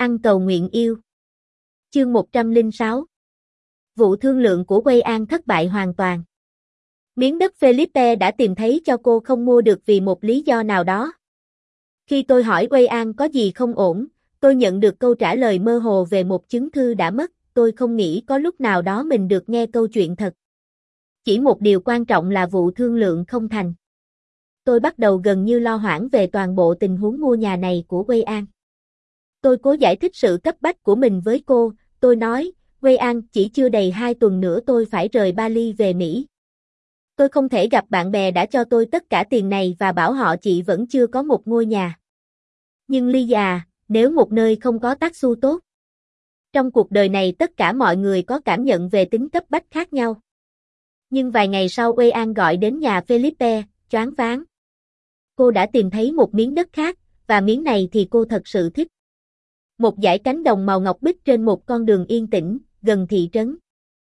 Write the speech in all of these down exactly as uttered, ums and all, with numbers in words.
Ăn cầu nguyện yêu. Chương một trăm lẻ sáu. Vụ thương lượng của Wei An thất bại hoàn toàn. Miếng đất Felipe đã tìm thấy cho cô không mua được vì một lý do nào đó. Khi tôi hỏi Wei An có gì không ổn, tôi nhận được câu trả lời mơ hồ về một chứng thư đã mất, tôi không nghĩ có lúc nào đó mình được nghe câu chuyện thật. Chỉ một điều quan trọng là vụ thương lượng không thành. Tôi bắt đầu gần như lo hoảng về toàn bộ tình huống mua nhà này của Wei An. Tôi cố giải thích sự cấp bách của mình với cô, tôi nói, Wei An, chỉ chưa đầy hai tuần nữa tôi phải rời Bali về Mỹ. Tôi không thể gặp bạn bè đã cho tôi tất cả tiền này và bảo họ chị vẫn chưa có một ngôi nhà. Nhưng Ly già, nếu một nơi không có tác xu tốt. Trong cuộc đời này tất cả mọi người có cảm nhận về tính cấp bách khác nhau. Nhưng vài ngày sau Wei An gọi đến nhà Felipe, choáng váng. Cô đã tìm thấy một miếng đất khác, và miếng này thì cô thật sự thích. Một dải cánh đồng màu ngọc bích trên một con đường yên tĩnh, gần thị trấn.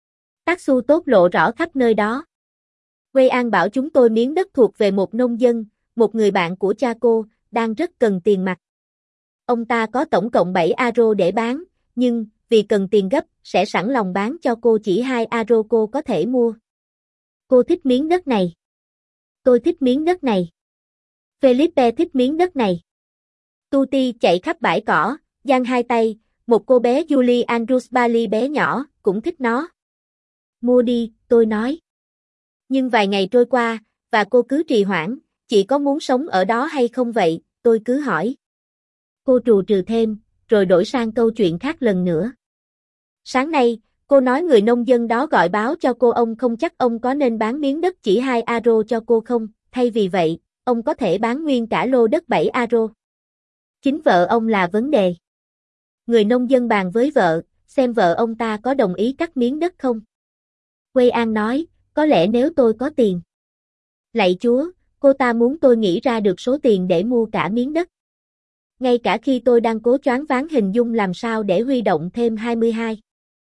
Tác xu tốt lộ rõ khắp nơi đó. Wei An bảo chúng tôi miếng đất thuộc về một nông dân, một người bạn của cha cô, đang rất cần tiền mặt. Ông ta có tổng cộng bảy euro để bán, nhưng, vì cần tiền gấp, sẽ sẵn lòng bán cho cô chỉ hai euro cô có thể mua. Cô thích miếng đất này. Tôi thích miếng đất này. Felipe thích miếng đất này. Tuti chạy khắp bãi cỏ, giang hai tay, một cô bé Julie Andrews Bali bé nhỏ, cũng thích nó. Mua đi, tôi nói. Nhưng vài ngày trôi qua, và cô cứ trì hoãn, chị có muốn sống ở đó hay không vậy, tôi cứ hỏi. Cô trù trừ thêm, rồi đổi sang câu chuyện khác lần nữa. Sáng nay, cô nói người nông dân đó gọi báo cho cô ông không chắc ông có nên bán miếng đất chỉ hai euro cho cô không, thay vì vậy, ông có thể bán nguyên cả lô đất bảy euro. Chính vợ ông là vấn đề. Người nông dân bàn với vợ, xem vợ ông ta có đồng ý cắt miếng đất không. Wei An nói, có lẽ nếu tôi có tiền. Lạy Chúa, cô ta muốn tôi nghĩ ra được số tiền để mua cả miếng đất. Ngay cả khi tôi đang cố choáng váng hình dung làm sao để huy động thêm hai mươi hai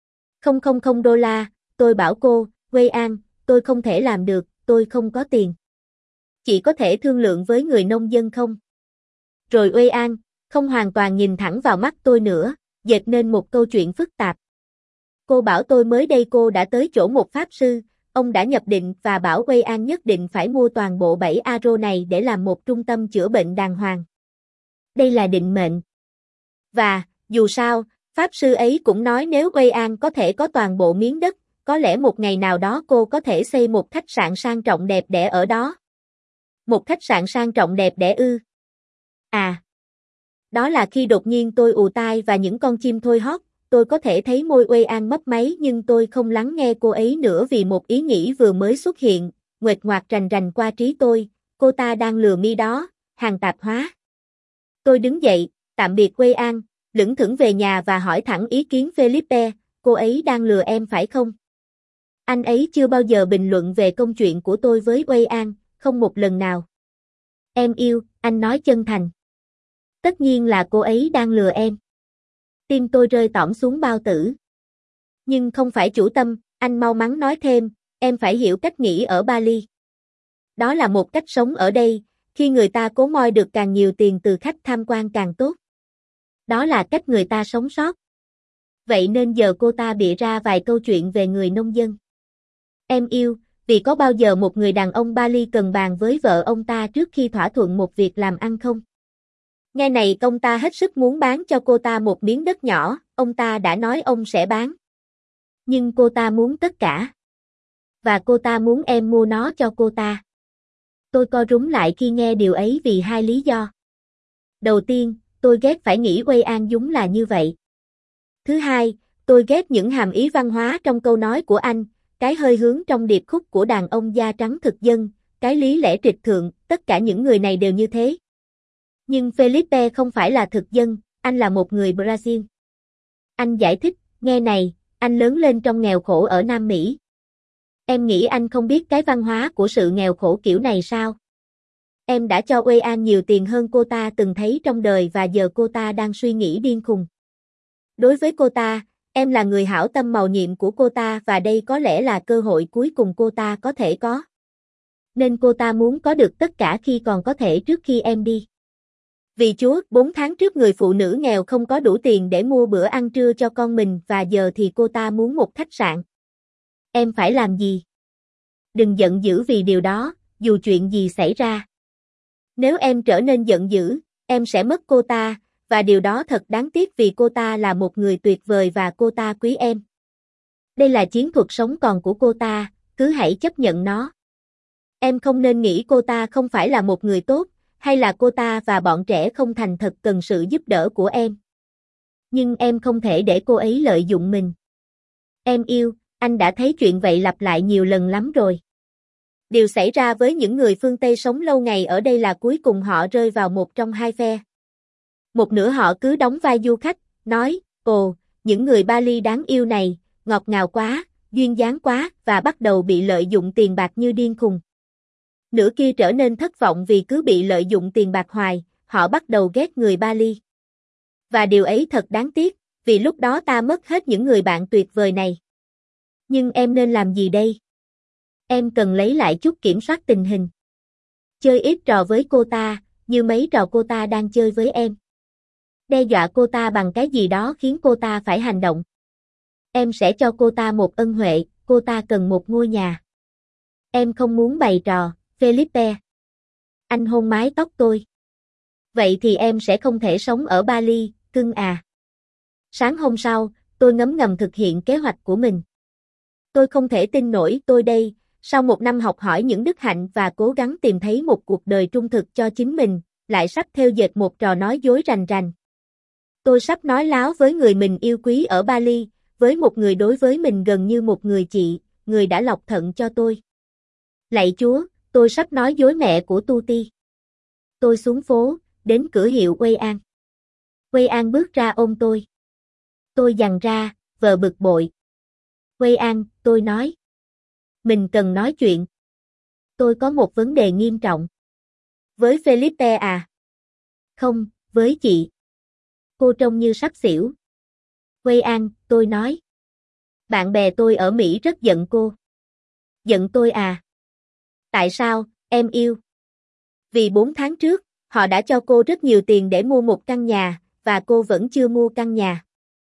nghìn đô la, tôi bảo cô, Wei An, tôi không thể làm được, tôi không có tiền. Chị có thể thương lượng với người nông dân không? Rồi Wei An, không hoàn toàn nhìn thẳng vào mắt tôi nữa, dệt nên một câu chuyện phức tạp. Cô bảo tôi mới đây cô đã tới chỗ một pháp sư, ông đã nhập định và bảo Wei An nhất định phải mua toàn bộ bảy euro này để làm một trung tâm chữa bệnh đàng hoàng. Đây là định mệnh. Và, dù sao, pháp sư ấy cũng nói nếu Wei An có thể có toàn bộ miếng đất, có lẽ một ngày nào đó cô có thể xây một khách sạn sang trọng đẹp đẽ ở đó. Một khách sạn sang trọng đẹp đẽ ư? À. Đó là khi đột nhiên tôi ù tai và những con chim thôi hót, tôi có thể thấy môi Wei An mấp máy nhưng tôi không lắng nghe cô ấy nữa vì một ý nghĩ vừa mới xuất hiện, nguệch ngoạc rành rành qua trí tôi, cô ta đang lừa mi đó, hàng tạp hóa. Tôi đứng dậy, tạm biệt Wei An, lững thững về nhà và hỏi thẳng ý kiến Felipe, cô ấy đang lừa em phải không? Anh ấy chưa bao giờ bình luận về công chuyện của tôi với Wei An, không một lần nào. Em yêu, anh nói chân thành. Tất nhiên là cô ấy đang lừa em. Tim tôi rơi tõm xuống bao tử. Nhưng không phải chủ tâm, anh mau mắn nói thêm, em phải hiểu cách nghĩ ở Bali. Đó là một cách sống ở đây, khi người ta cố moi được càng nhiều tiền từ khách tham quan càng tốt. Đó là cách người ta sống sót. Vậy nên giờ cô ta bịa ra vài câu chuyện về người nông dân. Em yêu, vì có bao giờ một người đàn ông Bali cần bàn với vợ ông ta trước khi thỏa thuận một việc làm ăn không? Nghe này ông ta hết sức muốn bán cho cô ta một miếng đất nhỏ, ông ta đã nói ông sẽ bán. Nhưng cô ta muốn tất cả. Và cô ta muốn em mua nó cho cô ta. Tôi co rúm lại khi nghe điều ấy vì hai lý do. Đầu tiên, tôi ghét phải nghĩ Wei An đúng là như vậy. Thứ hai, tôi ghét những hàm ý văn hóa trong câu nói của anh, cái hơi hướng trong điệp khúc của đàn ông da trắng thực dân, cái lý lẽ trịch thượng, tất cả những người này đều như thế. Nhưng Felipe không phải là thực dân, anh là một người Brazil. Anh giải thích, nghe này, anh lớn lên trong nghèo khổ ở Nam Mỹ. Em nghĩ anh không biết cái văn hóa của sự nghèo khổ kiểu này sao? Em đã cho Wei An nhiều tiền hơn cô ta từng thấy trong đời và giờ cô ta đang suy nghĩ điên khùng. Đối với cô ta, em là người hảo tâm mầu nhiệm của cô ta và đây có lẽ là cơ hội cuối cùng cô ta có thể có. Nên cô ta muốn có được tất cả khi còn có thể trước khi em đi. Vì Chúa, bốn tháng trước người phụ nữ nghèo không có đủ tiền để mua bữa ăn trưa cho con mình và giờ thì cô ta muốn một khách sạn. Em phải làm gì? Đừng giận dữ vì điều đó, dù chuyện gì xảy ra. Nếu em trở nên giận dữ, em sẽ mất cô ta, và điều đó thật đáng tiếc vì cô ta là một người tuyệt vời và cô ta quý em. Đây là chiến thuật sống còn của cô ta, cứ hãy chấp nhận nó. Em không nên nghĩ cô ta không phải là một người tốt, hay là cô ta và bọn trẻ không thành thật cần sự giúp đỡ của em. Nhưng em không thể để cô ấy lợi dụng mình. Em yêu, anh đã thấy chuyện vậy lặp lại nhiều lần lắm rồi. Điều xảy ra với những người phương Tây sống lâu ngày ở đây là cuối cùng họ rơi vào một trong hai phe. Một nửa họ cứ đóng vai du khách, nói, ồ, những người Bali đáng yêu này, ngọt ngào quá, duyên dáng quá, và bắt đầu bị lợi dụng tiền bạc như điên khùng. Nửa kia trở nên thất vọng vì cứ bị lợi dụng tiền bạc hoài, họ bắt đầu ghét người Bali. Và điều ấy thật đáng tiếc, vì lúc đó ta mất hết những người bạn tuyệt vời này. Nhưng em nên làm gì đây? Em cần lấy lại chút kiểm soát tình hình. Chơi ít trò với cô ta, như mấy trò cô ta đang chơi với em. Đe dọa cô ta bằng cái gì đó khiến cô ta phải hành động. Em sẽ cho cô ta một ân huệ, cô ta cần một ngôi nhà. Em không muốn bày trò, Felipe. Anh hôn mái tóc tôi. Vậy thì em sẽ không thể sống ở Bali, cưng à. Sáng hôm sau, tôi ngấm ngầm thực hiện kế hoạch của mình. Tôi không thể tin nổi tôi đây, sau một năm học hỏi những đức hạnh và cố gắng tìm thấy một cuộc đời trung thực cho chính mình, lại sắp theo dệt một trò nói dối rành rành. Tôi sắp nói láo với người mình yêu quý ở Bali, với một người đối với mình gần như một người chị, người đã lọc thận cho tôi. Lạy Chúa, tôi sắp nói dối mẹ của Tuti. Tôi xuống phố, đến cửa hiệu Quây An. Quây An bước ra ôm tôi. Tôi giằng ra, vờ bực bội. Quây An, tôi nói. Mình cần nói chuyện. Tôi có một vấn đề nghiêm trọng. Với Felipe à? Không, với chị. Cô trông như sắp xỉu. Quây An, tôi nói. Bạn bè tôi ở Mỹ rất giận cô. Giận tôi à? Tại sao, em yêu? Vì bốn tháng trước, họ đã cho cô rất nhiều tiền để mua một căn nhà, và cô vẫn chưa mua căn nhà.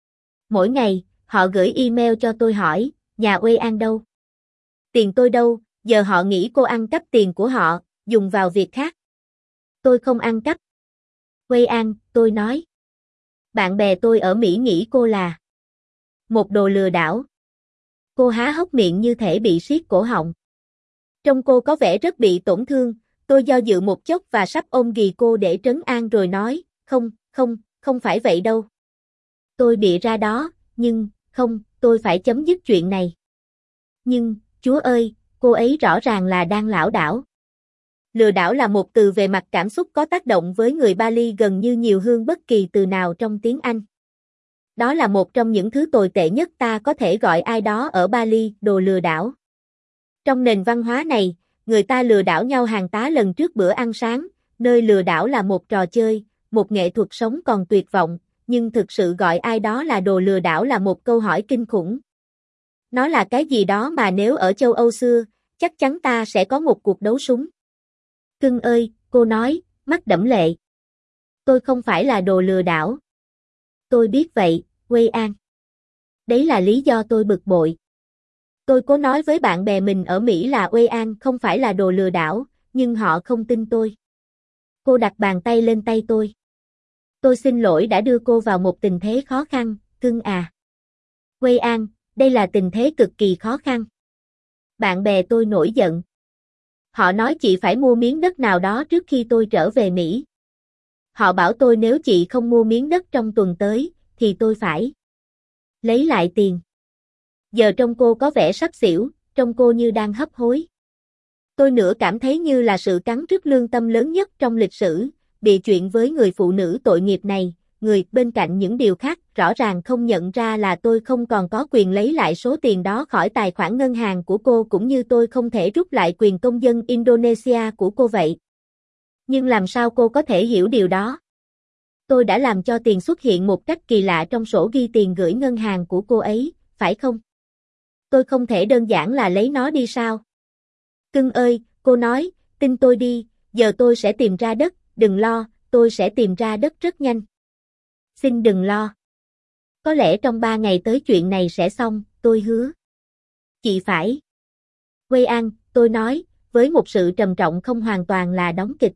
Mỗi ngày, họ gửi email cho tôi hỏi, nhà Quây An đâu? Tiền tôi đâu, giờ họ nghĩ cô ăn cắp tiền của họ, dùng vào việc khác. Tôi không ăn cắp. Quây An, tôi nói. Bạn bè tôi ở Mỹ nghĩ cô là một đồ lừa đảo. Cô há hốc miệng như thể bị siết cổ họng. Trông cô có vẻ rất bị tổn thương, tôi do dự một chốc và sắp ôm ghì cô để trấn an rồi nói, không, không, không phải vậy đâu. Tôi bịa ra đó, nhưng, không, tôi phải chấm dứt chuyện này. Nhưng, Chúa ơi, cô ấy rõ ràng là đang lảo đảo. Lừa đảo là một từ về mặt cảm xúc có tác động với người Bali gần như nhiều hơn bất kỳ từ nào trong tiếng Anh. Đó là một trong những thứ tồi tệ nhất ta có thể gọi ai đó ở Bali, đồ lừa đảo. Trong nền văn hóa này, người ta lừa đảo nhau hàng tá lần trước bữa ăn sáng, nơi lừa đảo là một trò chơi, một nghệ thuật sống còn tuyệt vọng, nhưng thực sự gọi ai đó là đồ lừa đảo là một câu hỏi kinh khủng. Nó là cái gì đó mà nếu ở châu Âu xưa, chắc chắn ta sẽ có một cuộc đấu súng. Cưng ơi, cô nói, mắt đẫm lệ. Tôi không phải là đồ lừa đảo. Tôi biết vậy, Quây An. Đấy là lý do tôi bực bội. Tôi cố nói với bạn bè mình ở Mỹ là Quây An không phải là đồ lừa đảo, nhưng họ không tin tôi. Cô đặt bàn tay lên tay tôi. Tôi xin lỗi đã đưa cô vào một tình thế khó khăn, cưng à. Quây An, đây là tình thế cực kỳ khó khăn. Bạn bè tôi nổi giận. Họ nói chị phải mua miếng đất nào đó trước khi tôi trở về Mỹ. Họ bảo tôi nếu chị không mua miếng đất trong tuần tới, thì tôi phải lấy lại tiền. Giờ trông cô có vẻ sắp xỉu, trông cô như đang hấp hối. Tôi nửa cảm thấy như là sự cắn rứt lương tâm lớn nhất trong lịch sử, bị chuyện với người phụ nữ tội nghiệp này, người bên cạnh những điều khác rõ ràng không nhận ra là tôi không còn có quyền lấy lại số tiền đó khỏi tài khoản ngân hàng của cô cũng như tôi không thể rút lại quyền công dân Indonesia của cô vậy. Nhưng làm sao cô có thể hiểu điều đó? Tôi đã làm cho tiền xuất hiện một cách kỳ lạ trong sổ ghi tiền gửi ngân hàng của cô ấy, phải không? Tôi không thể đơn giản là lấy nó đi sao? Cưng ơi, cô nói, tin tôi đi, giờ tôi sẽ tìm ra đất, đừng lo, tôi sẽ tìm ra đất rất nhanh. Xin đừng lo. Có lẽ trong ba ngày tới chuyện này sẽ xong, tôi hứa. Chị phải. Wei An, tôi nói, với một sự trầm trọng không hoàn toàn là đóng kịch.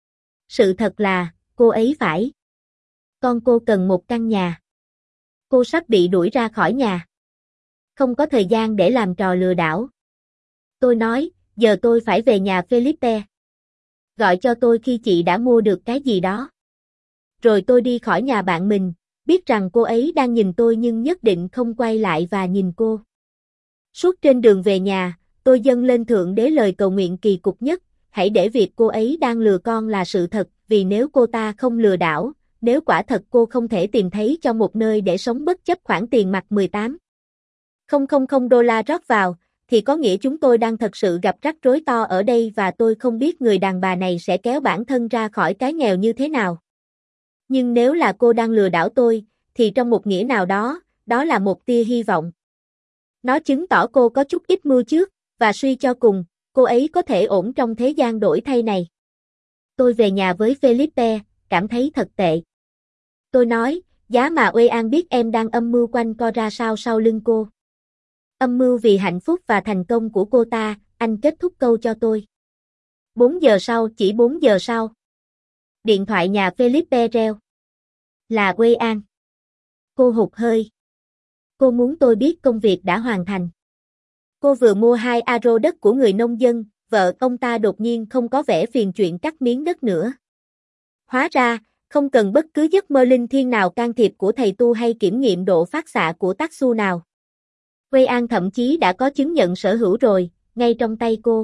Sự thật là, cô ấy phải. Con cô cần một căn nhà. Cô sắp bị đuổi ra khỏi nhà. Không có thời gian để làm trò lừa đảo. Tôi nói, giờ tôi phải về nhà Felipe. Gọi cho tôi khi chị đã mua được cái gì đó. Rồi tôi đi khỏi nhà bạn mình, biết rằng cô ấy đang nhìn tôi nhưng nhất định không quay lại và nhìn cô. Suốt trên đường về nhà, tôi dâng lên Thượng Đế lời cầu nguyện kỳ cục nhất, hãy để việc cô ấy đang lừa con là sự thật, vì nếu cô ta không lừa đảo, nếu quả thật cô không thể tìm thấy cho một nơi để sống bất chấp khoản tiền mặt mười tám nghìn đô la rót vào, thì có nghĩa chúng tôi đang thật sự gặp rắc rối to ở đây và tôi không biết người đàn bà này sẽ kéo bản thân ra khỏi cái nghèo như thế nào. Nhưng nếu là cô đang lừa đảo tôi, thì trong một nghĩa nào đó, đó là một tia hy vọng. Nó chứng tỏ cô có chút ít mưu trước, và suy cho cùng, cô ấy có thể ổn trong thế gian đổi thay này. Tôi về nhà với Felipe, cảm thấy thật tệ. Tôi nói, giá mà Wei An biết em đang âm mưu quanh co ra sao sau lưng cô. Âm mưu vì hạnh phúc và thành công của cô ta, anh kết thúc câu cho tôi. bốn giờ sau, chỉ bốn giờ sau. Điện thoại nhà Felipe reo. Là Wei An. Cô hụt hơi. Cô muốn tôi biết công việc đã hoàn thành. Cô vừa mua hai aro đất của người nông dân, vợ ông ta đột nhiên không có vẻ phiền chuyện cắt miếng đất nữa. Hóa ra, không cần bất cứ giấc mơ linh thiêng nào can thiệp của thầy tu hay kiểm nghiệm độ phát xạ của tác xu nào. Wei An thậm chí đã có chứng nhận sở hữu rồi, ngay trong tay cô.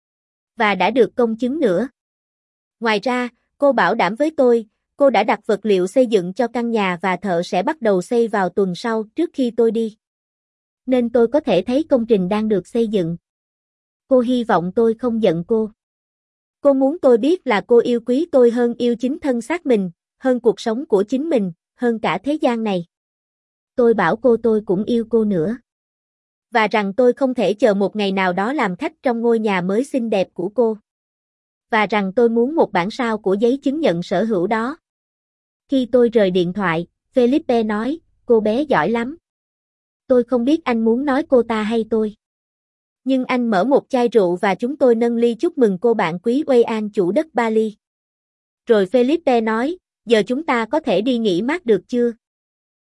Và đã được công chứng nữa. Ngoài ra, cô bảo đảm với tôi, cô đã đặt vật liệu xây dựng cho căn nhà và thợ sẽ bắt đầu xây vào tuần sau trước khi tôi đi. Nên tôi có thể thấy công trình đang được xây dựng. Cô hy vọng tôi không giận cô. Cô muốn tôi biết là cô yêu quý tôi hơn yêu chính thân xác mình, hơn cuộc sống của chính mình, hơn cả thế gian này. Tôi bảo cô tôi cũng yêu cô nữa. Và rằng tôi không thể chờ một ngày nào đó làm khách trong ngôi nhà mới xinh đẹp của cô. Và rằng tôi muốn một bản sao của giấy chứng nhận sở hữu đó. Khi tôi rời điện thoại, Felipe nói, cô bé giỏi lắm. Tôi không biết anh muốn nói cô ta hay tôi. Nhưng anh mở một chai rượu và chúng tôi nâng ly chúc mừng cô bạn quý Wei An chủ đất Bali. Rồi Felipe nói, giờ chúng ta có thể đi nghỉ mát được chưa?